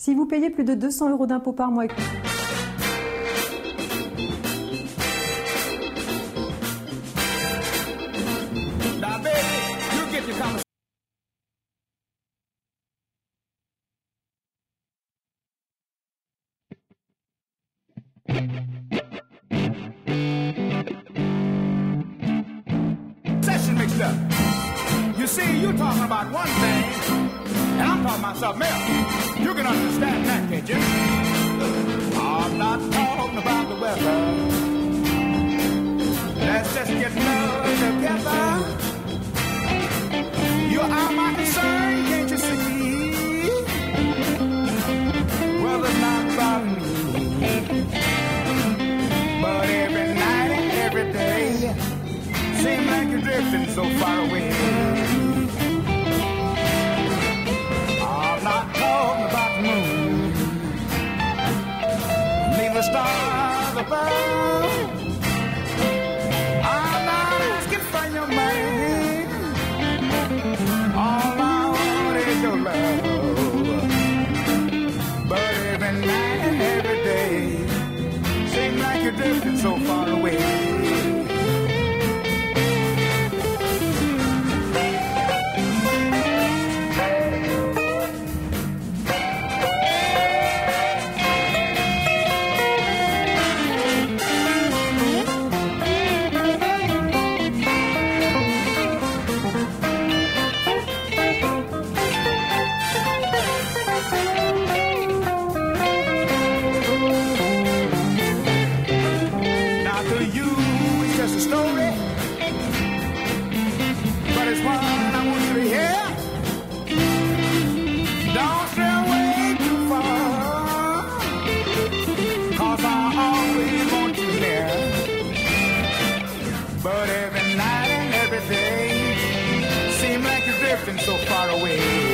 Si vous payez plus de 200 € d'impôts par mois... Session mixed up. You see, you're talking about one thing, and I'm talking about something else. You can understand that, can't you? I'm not talking about the weather. Let's just get love together. You are my concern, can't you see? Weather's not about me. But every night and every day, seem like you're drifting so far away. I'm not talking about the moon, neither stars above. I'm not asking for your money. All I want is your love. But every night and every day, seem like you're drifting so far away. But every night and every day, seem like you're drifting so far away.